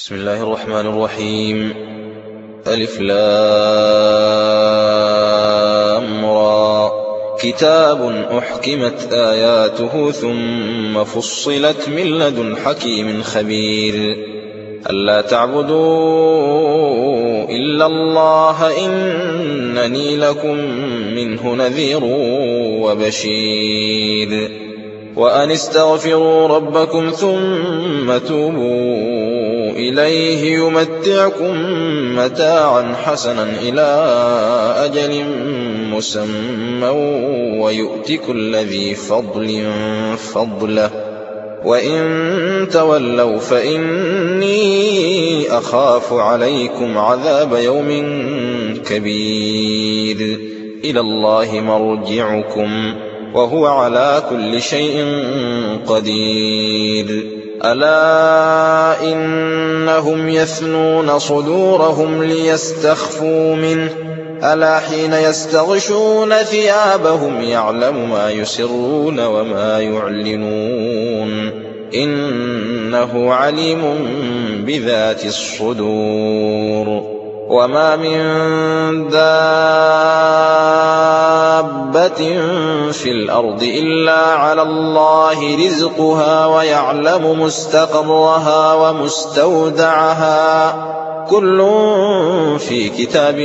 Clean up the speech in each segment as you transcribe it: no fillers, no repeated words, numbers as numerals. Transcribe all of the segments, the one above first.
بسم الله الرحمن الرحيم. ألف لام را. كتاب أحكمت آياته ثم فصلت من لدن حكيم خبير. ألا تعبدوا إلا الله إنني لكم منه نذير وبشير. وأن استغفروا ربكم ثم توبوا إليه يمتعكم متاعا حسنا إلى أجل مسمى ويؤت كل ذي فضل فضله وإن تولوا فإني أخاف عليكم عذاب يوم كبير. إلى الله مرجعكم وهو على كل شيء قدير. ألا إنهم يثنون صدورهم ليستخفوا منه ألا حين يستغشون ثيابهم يعلم ما يسرون وما يعلنون إنه عليم بذات الصدور. وما من دابة في الأرض إلا على الله رزقها ويعلم مستقرها ومستودعها كل في كتاب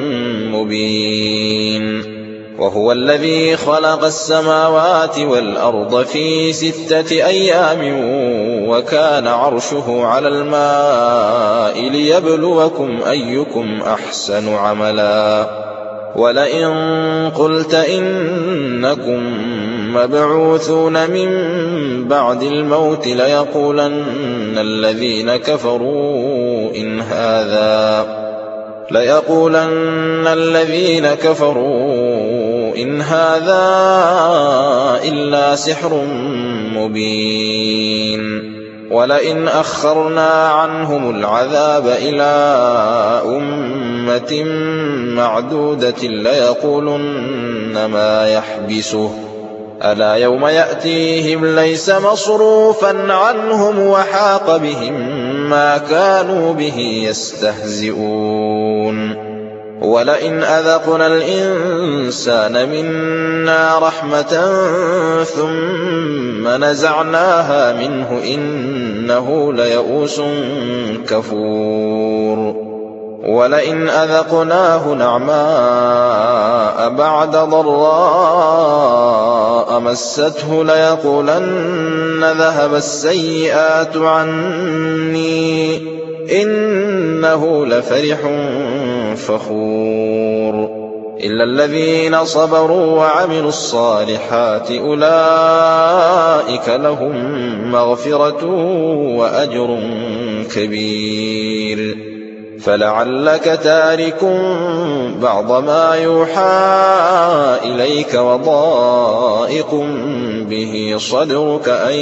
مبين. وهو الذي خلق السماوات والأرض في 6 أيام وكان عرشه على الماء ليبلوكم أيكم أحسن عملا. ولئن قلت إنكم مبعوثون من بعد الموت ليقولن الذين كفروا إن هذا إلا سحر مبين. ولئن أخرنا عنهم العذاب إلى أمة معدودة ليقولن ما يحبسه ألا يوم يأتيهم ليس مصروفا عنهم وحاق بهم ما كانوا به يستهزئون. ولئن أذقنا الإنسان منا رحمة ثم نزعناها منه إنه ليئوس كفور. ولئن أذقناه نعماء بعد ضراء مسته ليقولن ذهب السيئات عني إنه لفرح فخور. إلا الذين صبروا وعملوا الصالحات أولئك لهم مغفرة وأجر كبير. فلعلك تارك بعض ما يوحى إليك وضائق به صدرك أن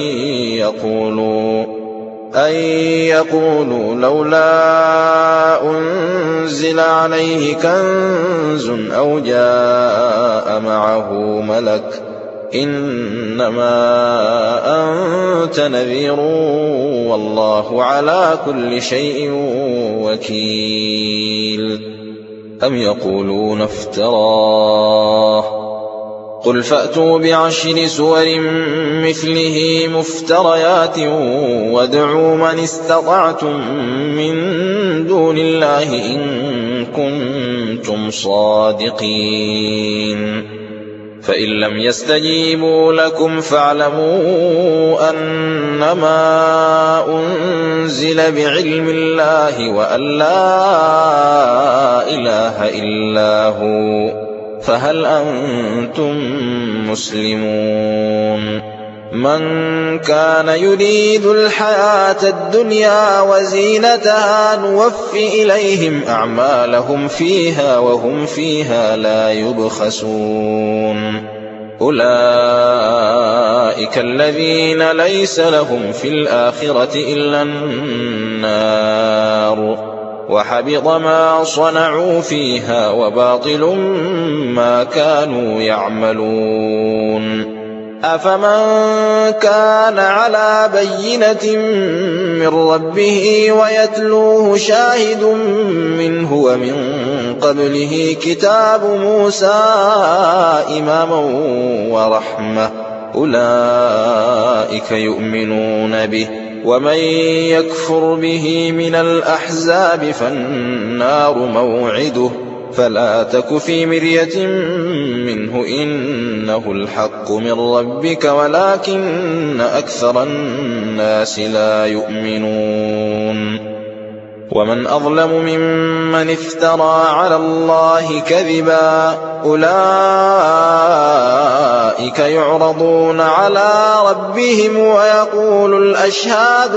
يقولوا لولا أنزل عليه كنز أو جاء معه ملك إنما أنت نذير والله على كل شيء وكيل. أم يقولون افتراه قل فأتوا ب10 سور مثله مفتريات وادعوا من استطعتم من دون الله إن كنتم صادقين. فإن لم يستجيبوا لكم فاعلموا أنما أنزل بعلم الله وأن لا إله إلا هو فهل أنتم مسلمون. من كان يريد الحياة الدنيا وزينتها نوف إليهم أعمالهم فيها وهم فيها لا يبخسون. أولئك الذين ليس لهم في الآخرة إلا النار وحبط ما صنعوا فيها وباطل ما كانوا يعملون. أفمن كان على بينة من ربه ويتلوه شاهد منه ومن قبله كتاب موسى إماما ورحمة أولئك يؤمنون به ومن يكفر به من الأحزاب فالنار موعده فلا تك في مرية منه إنه الحق من ربك ولكن أكثر الناس لا يؤمنون ومن أظلم ممن افترى على الله كذبا أولئك يعرضون على ربهم ويقول الأشهاد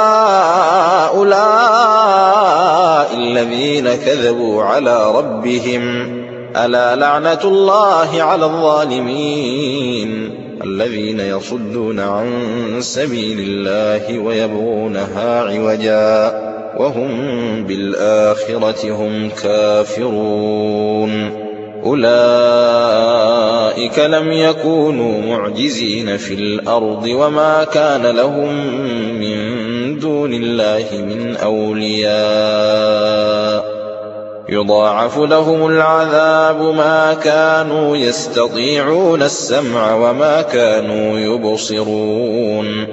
هؤلاء الذين كذبوا على ربهم ألا لعنة الله على الظالمين الذين يصدون عن سبيل الله ويبغونها عوجا وهم بالآخرة هم كافرون أولئك لم يكونوا معجزين في الأرض وما كان لهم من دون الله من أولياء يضاعف لهم العذاب ما كانوا يستطيعون السمع وما كانوا يبصرون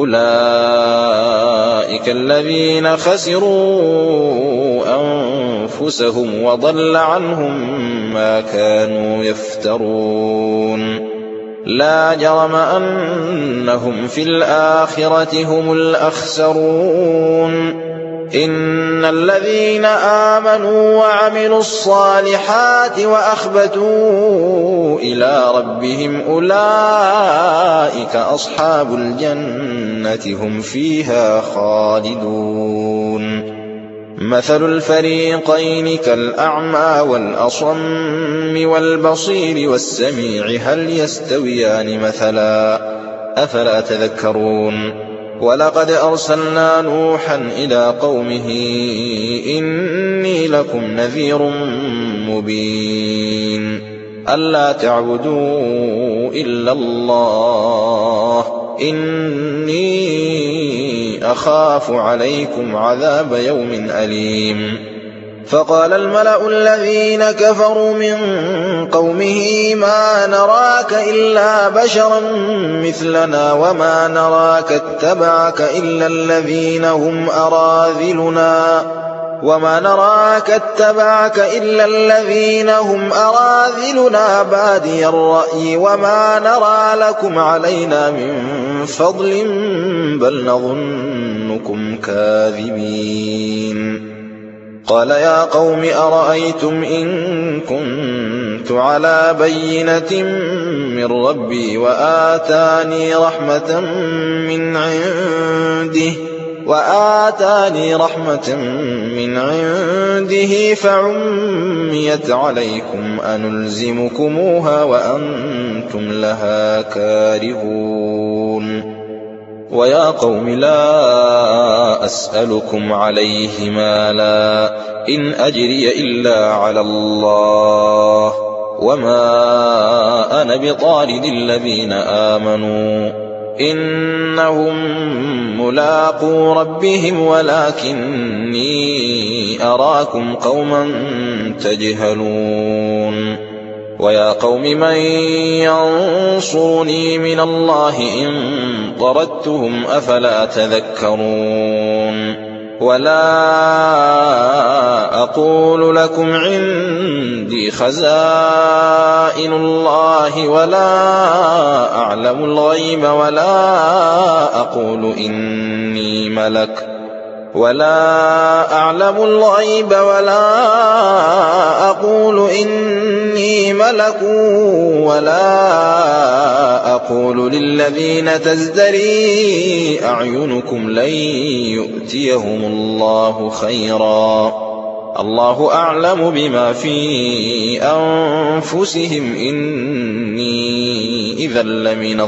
أولئك الذين خسروا أنفسهم وضل عنهم ما كانوا يفترون لا جرم أنهم في الآخرة هم الأخسرون إن الذين آمنوا وعملوا الصالحات وأخبتوا إلى ربهم أولئك أصحاب الجنة هم فيها خالدون مثل الفريقين كالأعمى والأصم والبصير والسميع هل يستويان مثلا أفلا تذكرون ولقد أرسلنا نوحا إلى قومه إني لكم نذير مبين ألا تعبدوا إلا الله إني أخاف عليكم عذاب يوم أليم فقال الملأ الذين كفروا من قومه ما نراك إلا بشرا مثلنا وما نراك اتبعك إلا الذين هم أراذلنا بادي الرأي وما نرى لكم علينا من فضل بل نظنكم كاذبين قال يا قوم أرأيتم إن كنت على بينة من ربي وآتاني رحمة من عنده فعميت عليكم أنلزمكموها وأنتم لها كارهون ويا قوم لا أسألكم عليه مالا إن أجري إلا على الله وما أنا بطارد الذين آمنوا إنهم ملاقو ربهم ولكني أراكم قوما تجهلون ويا قوم من ينصرني من الله إن طردتهم أفلا تذكرون ولا أقول لكم عندي خزائن الله ولا أعلم الغيب ولا أقول إني ملك ولا أقول للذين تزدري أعينكم لن يؤتيهم الله خيرا الله أعلم بما في أنفسهم إني إذا لمن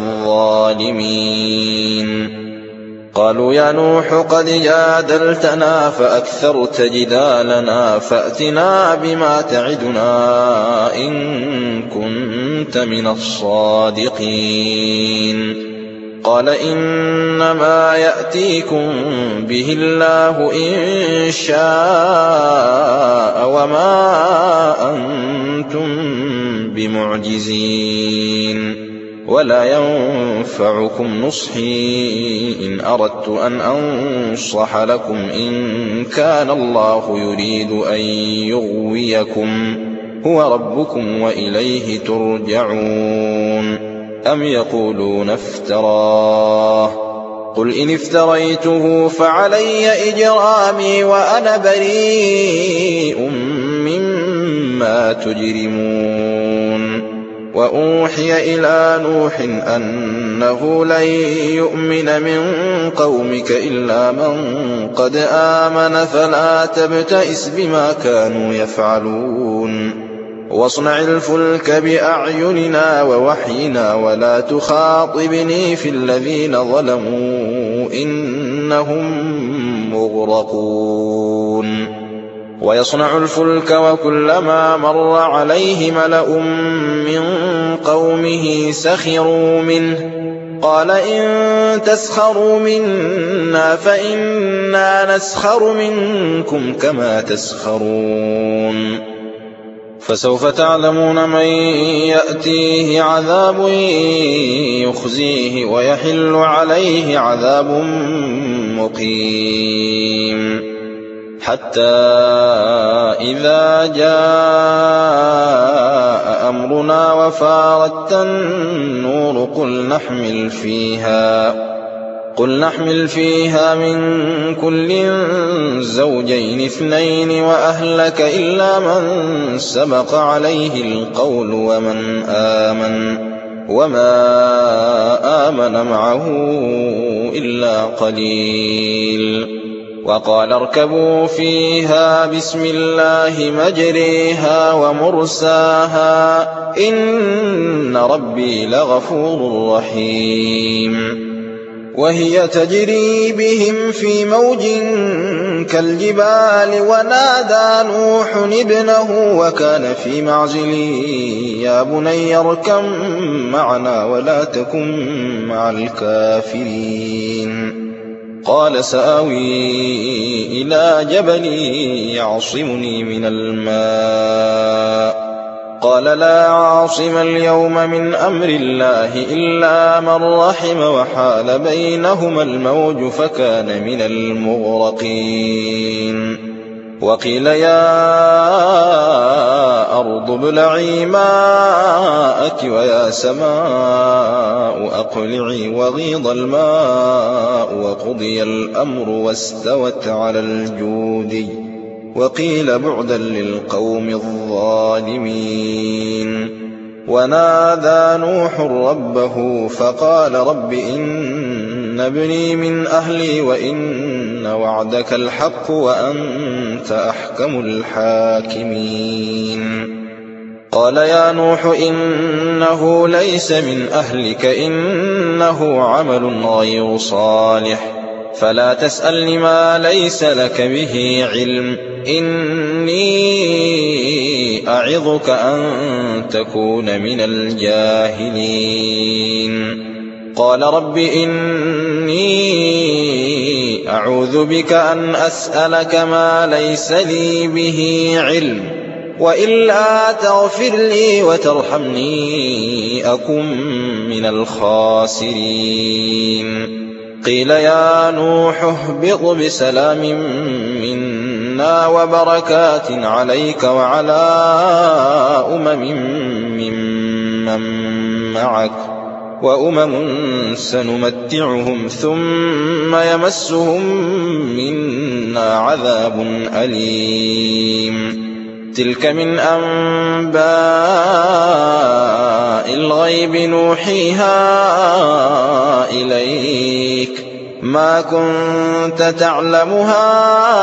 الظالمين قالوا يا نوح قد جادلتنا فأكثرت جدالنا فأتنا بما تعدنا إن كنت كنت من الصادقين. قال إنما يأتيكم به الله إن شاء وما أنتم بمعجزين ولا ينفعكم نصحي إن أردت أن أنصح لكم إن كان الله يريد أن يغويكم هو ربكم وإليه ترجعون. أم يقولون افتراه قل إن افتريته فعلي إجرامي وأنا بريء مما تجرمون. وأوحي إلى نوح أنه لن يؤمن من قومك إلا من قد آمن فلا تبتئس بما كانوا يفعلون واصنع الفلك بأعيننا ووحينا ولا تخاطبني في الذين ظلموا إنهم مغرقون. ويصنع الفلك وكلما مر عليه ملأ من قومه سخروا منه قال إن تسخروا منا فإنا نسخر منكم كما تسخرون. فسوف تعلمون من يأتيه عذاب يخزيه ويحل عليه عذاب مقيم. حتى إذا جاء أمرنا وفارت النور قل نحمل فيها من كل زوجين اثنين وأهلك إلا من سبق عليه القول وما آمن معه إلا قليل. وقال اركبوا فيها بسم الله مجريها ومرساها إن ربي لغفور رحيم. وهي تجري بهم في موج كالجبال ونادى نوح ابنه وكان في معزل يا بني اركب معنا ولا تكن مع الكافرين. قال سآوي إلى جبل يعصمني من الماء قال لا عاصم اليوم من أمر الله إلا من رحم وحال بينهما الموج فكان من المغرقين. وقيل يا أرض ابلعي ماءك ويا سماء أقلعي وغيض الماء وقضي الأمر واستوت على الجودي وقيل بعدا للقوم الظالمين. ونادى نوح ربه فقال رب إن ابني من أهلي وإن وعدك الحق وأنت أحكم الحاكمين. قال يا نوح إنه ليس من أهلك إنه عمل غير صالح فلا تسألني ما ليس لك به علم إني أعظك أن تكون من الجاهلين. قال رب إني أعوذ بك أن أسألك ما ليس لي به علم وإلا تغفر لي وترحمني أكن من الخاسرين. قيل يا نوح اهبط بسلام منا وبركات عليك وعلى ممن معك وأمم سنمتعهم ثم يمسهم منا عذاب أليم. تلك من أنباء الغيب نوحيها إليك ما كنت تعلمها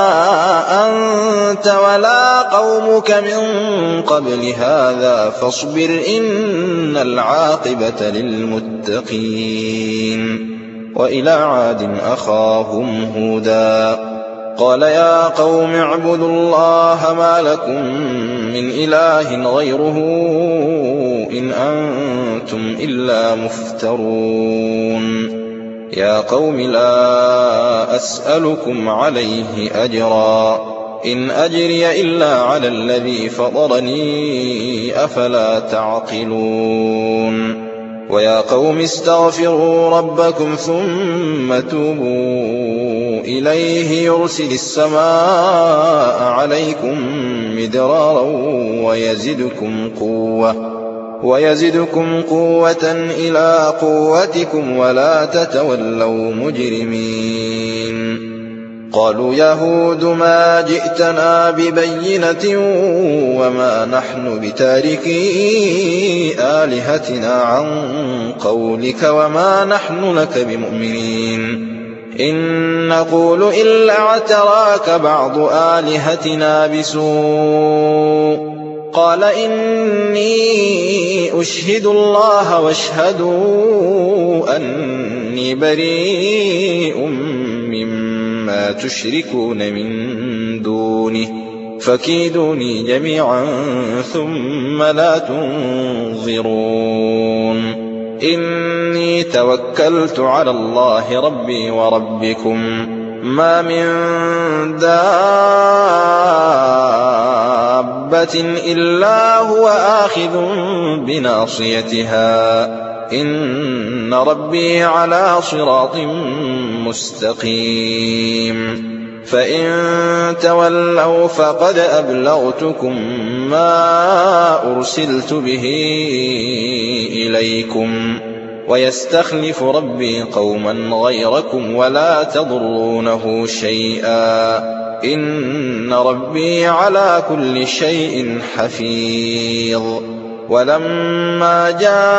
أنت ولا قومك من قبل هذا فاصبر إن العاقبة للمتقين. وإلى عاد أخاهم هودا قال يا قوم اعبدوا الله ما لكم من إله غيره إن أنتم إلا مفترون يا قوم لا أسألكم عليه أجرا إن أجري إلا على الذي فطرني أفلا تعقلون ويا قوم استغفروا ربكم ثم توبوا إليه يرسل السماء عليكم مدرارا ويزدكم قوة إلى قوتكم ولا تتولوا مجرمين قالوا يا هود ما جئتنا ببينة وما نحن بتاركي آلهتنا عن قولك وما نحن لك بمؤمنين إن نقول إلا اعتراك بعض آلهتنا بسوء قال إني أشهد الله واشهدوا أني بريء مما تشركون من دونه فكيدوني جميعا ثم لا تنظرون إني توكلت على الله ربي وربكم ما من دابة إلا هو آخذ بناصيتها إن ربي على صراط مستقيم فإن تولوا فقد أبلغتكم ما أرسلت به إليكم ويستخلف ربي قوما غيركم ولا تضرونه شيئا إن ربي على كل شيء حفيظ ولما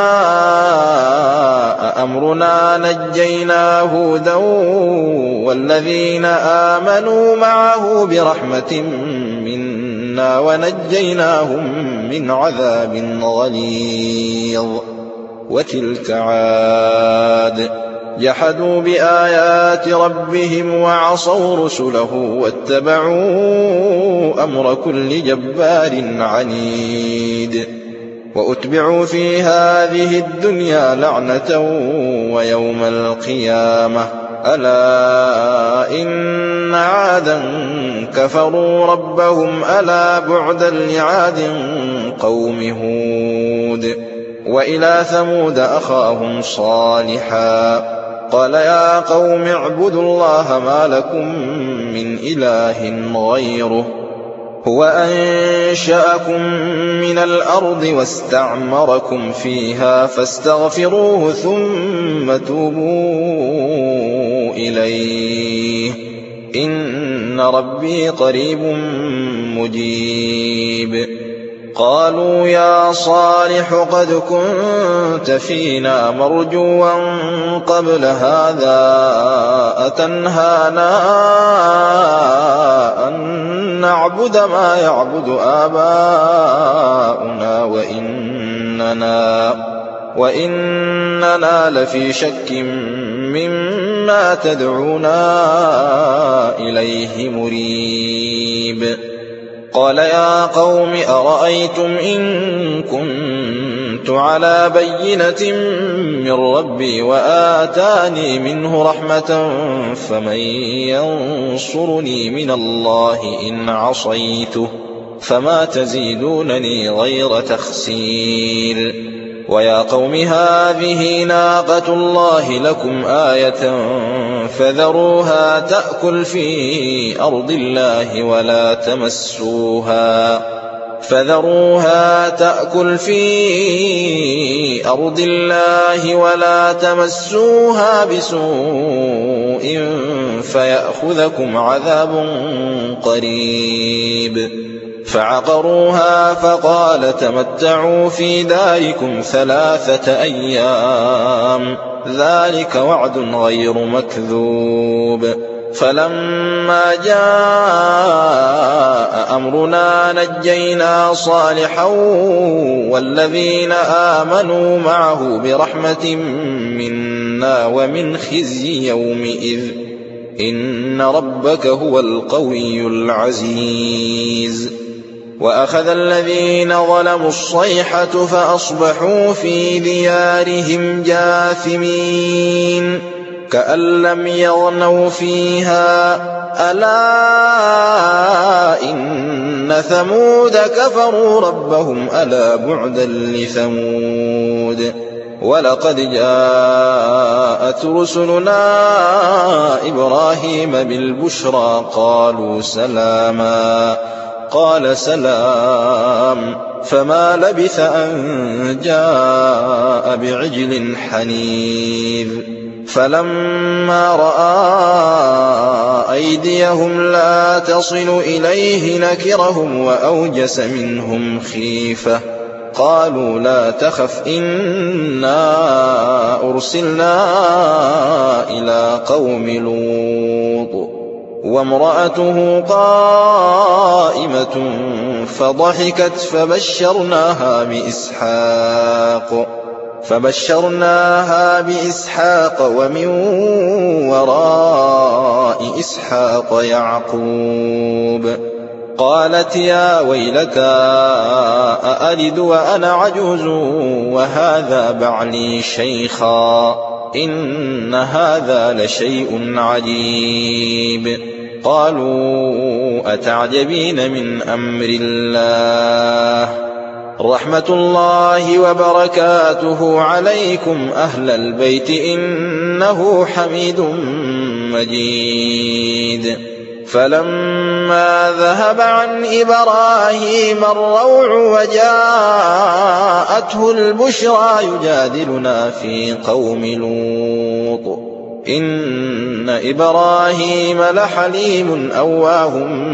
جاء أمرنا نجينا هودا والذين آمنوا معه برحمة منا ونجيناهم من عذاب غليظ وتلك عاد جحدوا بآيات ربهم وعصوا رسله واتبعوا أمر كل جبار عنيد وأتبعوا في هذه الدنيا لعنة ويوم القيامة ألا إن عادا كفروا ربهم ألا بعدا لعاد قوم هود وإلى ثمود أخاهم صالحا قال يا قوم اعبدوا الله ما لكم من إله غيره هو أنشأكم من الأرض واستعمركم فيها فاستغفروه ثم توبوا إليه إن ربي قريب مجيب قالوا يا صالح قد كنت فينا مرجوا قبل هذا أتنهانا أن نعبد ما يعبد آباؤنا وإننا لفي شك مما تدعونا إليه مريب قال يا قوم أرأيتم إن كنت على بينة من ربي وآتاني منه رحمة فمن ينصرني من الله إن عصيته فما تزيدونني غير تخسير ويا قوم هذه ناقة الله لكم آية فذروها تأكل في أرض الله ولا تمسوها بسوء فيأخذكم عذاب قريب فعقروها فقال تمتعوا في داركم 3 أيام ذلك وعد غير مكذوب فلما جاء أمرنا نجينا صالحا والذين آمنوا معه برحمة منا ومن خزي يومئذ إن ربك هو القوي العزيز وأخذ الذين ظلموا الصيحة فأصبحوا في ديارهم جاثمين كأن لم يغنوا فيها ألا إن ثمود كفروا ربهم ألا بعدا لثمود ولقد جاءت رسلنا إبراهيم بالبشرى قالوا سلاما قال سلام فما لبث أن جاء بعجل حنيذ فلما رأى أيديهم لا تصل إليه نكرهم وأوجس منهم خيفة قالوا لا تخف إنا أرسلنا إلى قوم لوط وامرأته قائمة فضحكت فبشرناها بإسحاق ومن وراء إسحاق يعقوب قالت يا ويلتى أألد وأنا عجوز وهذا بعلي شيخا إن هذا لشيء عجيب قالوا أتعجبين من أمر الله رحمة الله وبركاته عليكم أهل البيت إنه حميد مجيد فلما ذهب عن إبراهيم الروع وجاءته البشرى يجادلنا في قوم لوط إن إبراهيم لحليم أواه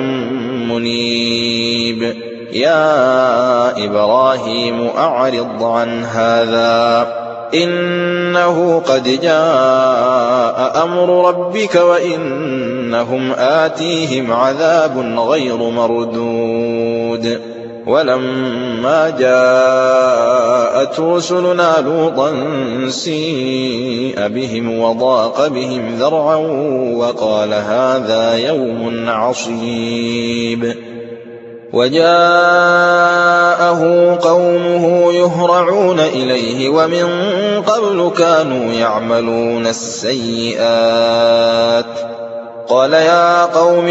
منيب يا إبراهيم أعرض عن هذا إنه قد جاء أمر ربك وإنهم آتيهم عذاب غير مردود ولما جاءت رسلنا لوطا سيء بهم وضاق بهم ذرعا وقال هذا يوم عصيب وجاءه قومه يهرعون إليه ومن قبل كانوا يعملون السيئات قال يا قوم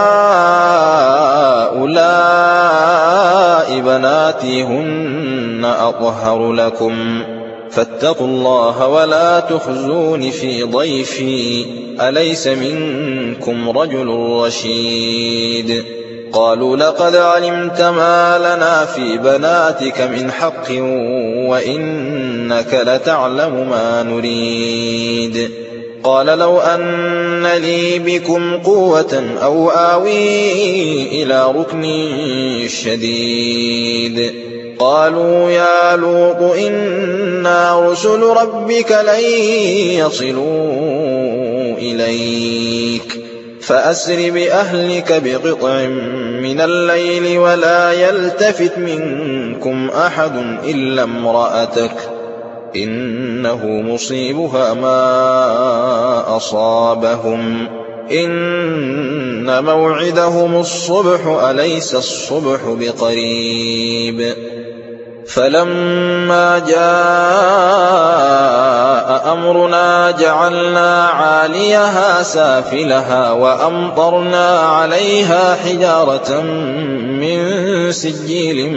هؤلاء بناتي هن أطهر لكم فاتقوا الله ولا تخزون في ضيفي أليس منكم رجل رشيد قالوا لقد علمت ما لنا في بناتك من حق وإنك لتعلم ما نريد قال لو أن لي بكم قوة أو آوي إلى ركن شديد قالوا يا لوط إنا رسل ربك لن يصلوا إليك فأسر بأهلك بقطع من الليل ولا يلتفت منكم أحد إلا امرأتك إنه مصيبها ما أصابهم إن موعدهم الصبح أليس الصبح بقريب فلما جاء أمرنا جعلنا عاليها سافلها وأمطرنا عليها حجارة من سجيل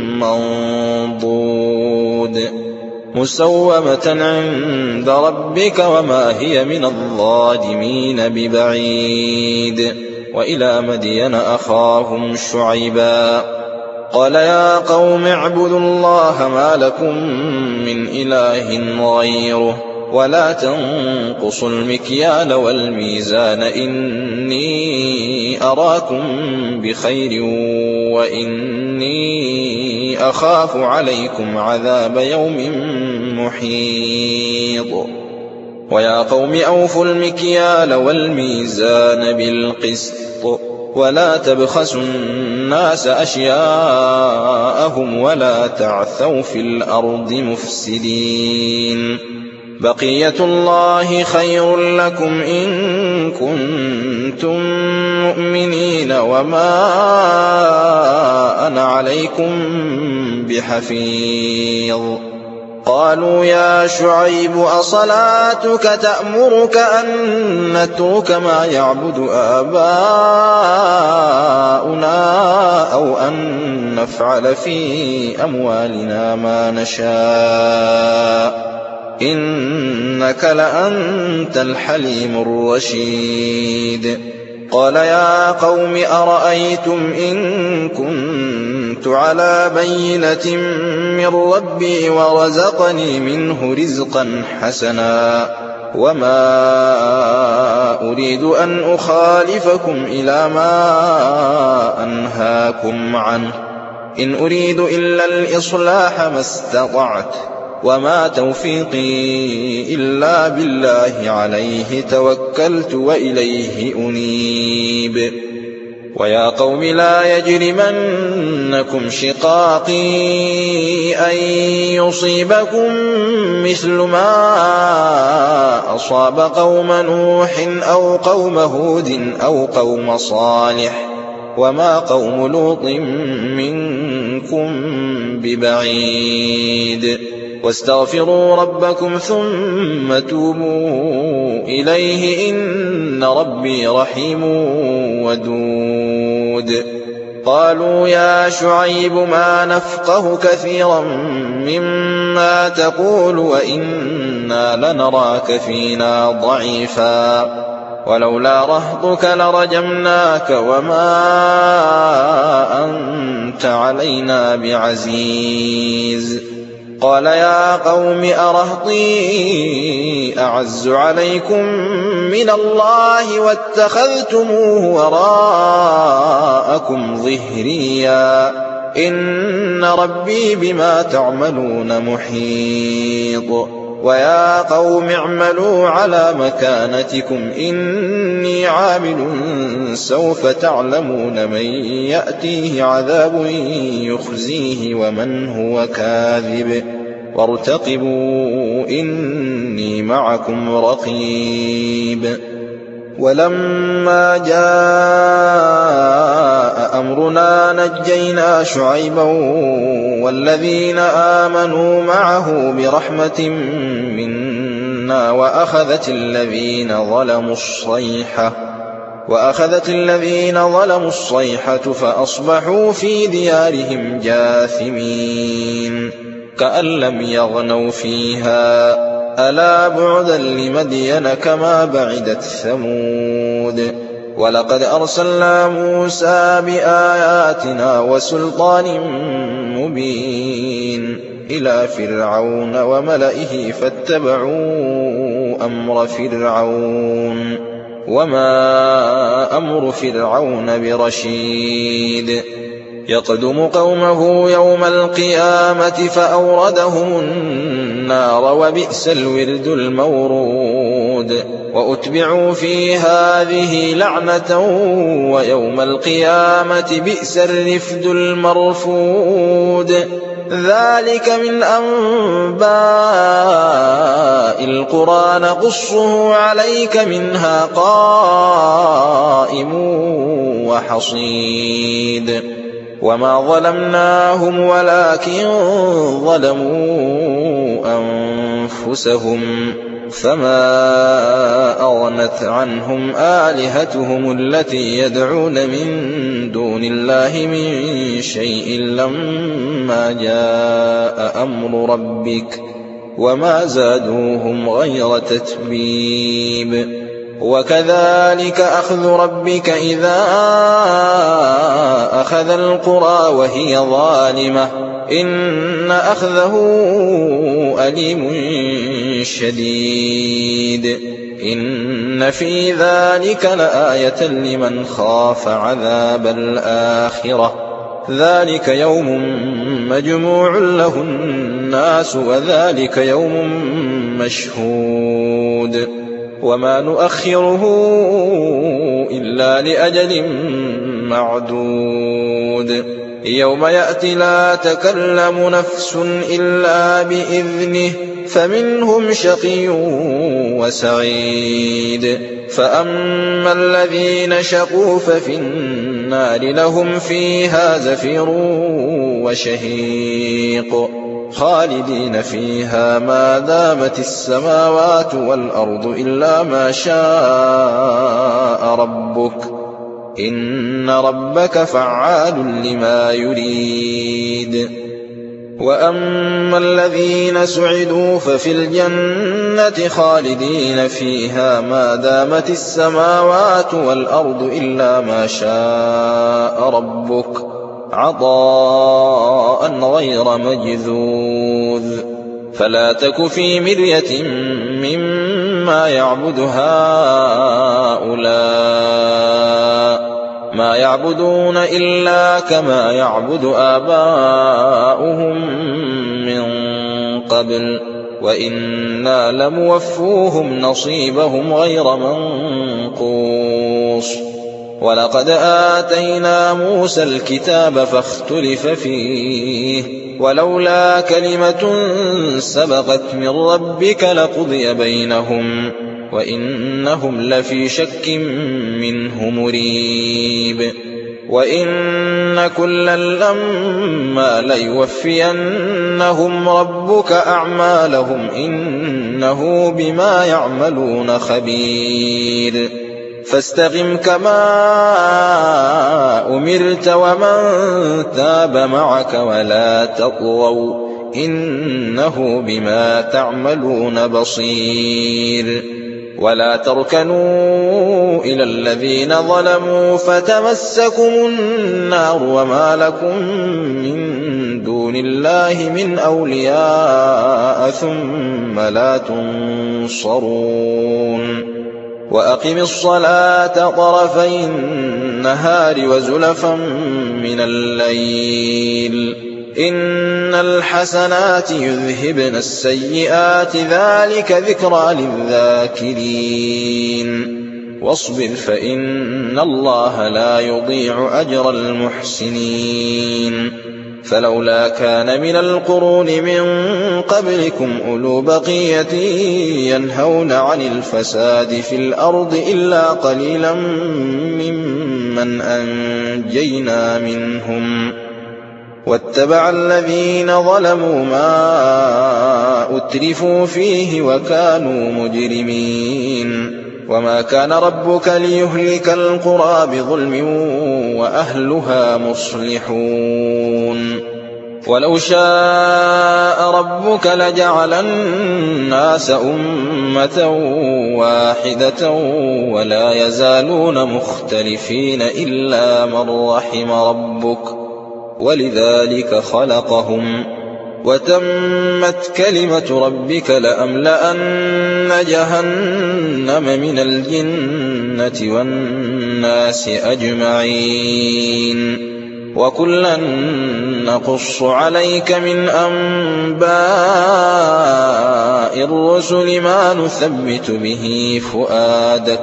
منضود مسومة عند ربك وما هي من الظالمين ببعيد وإلى مدين أخاهم شعيبا قال يا قوم اعبدوا الله ما لكم من إله غيره ولا تنقصوا المكيال والميزان إني أراكم بخير وإني أخاف عليكم عذاب يوم محيط ويا قوم أوفوا المكيال والميزان بالقسط ولا تبخسوا الناس أشياءهم ولا تعثوا في الأرض مفسدين بقية الله خير لكم إن كنتم مؤمنين وما أنا عليكم بحفيظ. قالوا يا شعيب أصلاتك تأمرك أن نترك ما يعبد آباؤنا أو أن نفعل في أموالنا ما نشاء إنك لأنت الحليم الرشيد. قال يا قوم أرأيتم إن كنت على بينة من ربي ورزقني منه رزقا حسنا وما أريد أن أخالفكم إلى ما أنهاكم عنه إن أريد إلا الإصلاح ما استطعت وما توفيقي إلا بالله عليه توكلت وإليه أنيب. ويا قوم لا يجرمنكم شقاقي أن يصيبكم مثل ما أصاب قوم نوح أو قوم هود أو قوم صالح وما قوم لوط منكم ببعيد. واستغفروا ربكم ثم توبوا إليه إن ربي رحيم ودود. قالوا يا شعيب ما نفقه كثيرا مما تقول وإنا لنراك فينا ضعيفا ولولا رهطك لرجمناك وما أنت علينا بعزيز. قال يا قوم أرهطي أعز عليكم من الله واتخذتموه وراءكم ظهريا إن ربي بما تعملون محيط. ويا قوم اعملوا على مكانتكم إني عامل سوف تعلمون من يأتيه عذاب يخزيه ومن هو كاذب وارتقبوا إني معكم رقيب. ولما جاء أمرنا نجينا شعيبا والذين آمنوا معه برحمة منا وأخذت الذين ظلموا الصيحة فأصبحوا في ديارهم جاثمين كأن لم يغنوا فيها ألا بعدا لمدين كما بعدت ثمود. ولقد أرسلنا موسى بآياتنا وسلطان مبين إلى فرعون وملئه فاتبعوا أمر فرعون وما أمر فرعون برشيد. يقدم قومه يوم القيامة فأوردهم النار وبئس الورد المورود. وأتبعوا في هذه لعنة ويوم القيامة بئس الرفد المرفود. ذلك من أنباء القرى نقصه عليك منها قائم وحصيد. وما ظلمناهم ولكن ظلموا أنفسهم فما أغنت عنهم آلهتهم التي يدعون من دون الله من شيء لما جاء أمر ربك وما زادوهم غير تتبيب. وكذلك أخذ ربك إذا أخذ القرى وهي ظالمة إن أخذه أليم شديد. إن في ذلك لآية لمن خاف عذاب الآخرة ذلك يوم مجموع له الناس وذلك يوم مشهود وما نؤخره إلا لأجل معدود. يوم يأتي لا تكلم نفس إلا بإذنه فمنهم شقي وسعيد. فأما الذين شقوا ففي النار لهم فيها زفير وشهيق خالدين فيها ما دامت السماوات والأرض إلا ما شاء ربك إن ربك فعال لما يريد. وأما الذين سعدوا ففي الجنة خالدين فيها ما دامت السماوات والأرض إلا ما شاء ربك عطاء غير مجذوذ. فلا تك في مرية مما يعبد هؤلاء ما يعبدون إلا كما يعبد آباؤهم من قبل وإنا لموفوهم نصيبهم غير منقوص. ولقد آتينا موسى الكتاب فاختلف فيه ولولا كلمة سبقت من ربك لقضي بينهم وإنهم لفي شك منه مريب. وإن كلا لما ليوفينهم ربك أعمالهم إنه بما يعملون خبير. فاستقم كما أمرت ومن تاب معك ولا تطغوا إنه بما تعملون بصير. ولا تركنوا إلى الذين ظلموا فتمسكم النار وما لكم من دون الله من أولياء ثم لا تنصرون. وأقم الصلاة طرفي النهار وزلفا من الليل إن الحسنات يذهبن السيئات ذلك ذكرى للذاكرين. واصبر فإن الله لا يضيع أجر المحسنين. فلولا كان من القرون من قبلكم أولو بقية ينهون عن الفساد في الأرض إلا قليلا ممن أنجينا منهم واتبع الذين ظلموا ما أترفوا فيه وكانوا مجرمين. وما كان ربك ليهلك القرى بظلم وأهلها مصلحون. ولو شاء ربك لجعل الناس أمة واحدة ولا يزالون مختلفين إلا من رحم ربك ولذلك خلقهم وتمت كلمة ربك لأملأن جهنم من الجنة والناس أجمعين. وكلا نقص عليك من أنباء الرسل ما نثبت به فؤادك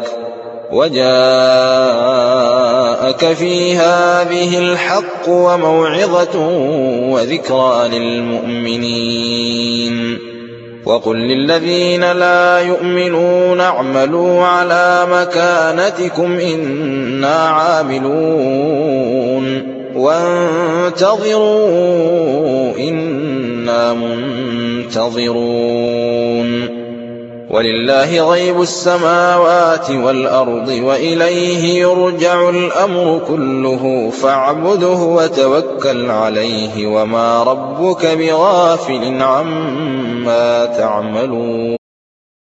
وجاءك في هذه الحق وموعظة وذكرى للمؤمنين. وقل للذين لا يؤمنون اعملوا على مكانتكم إنا عاملون وانتظروا إنا منتظرون. ولله غيب السماوات والأرض وإليه يرجع الأمر كله فاعبده وتوكل عليه وما ربك بغافل عما تعملون.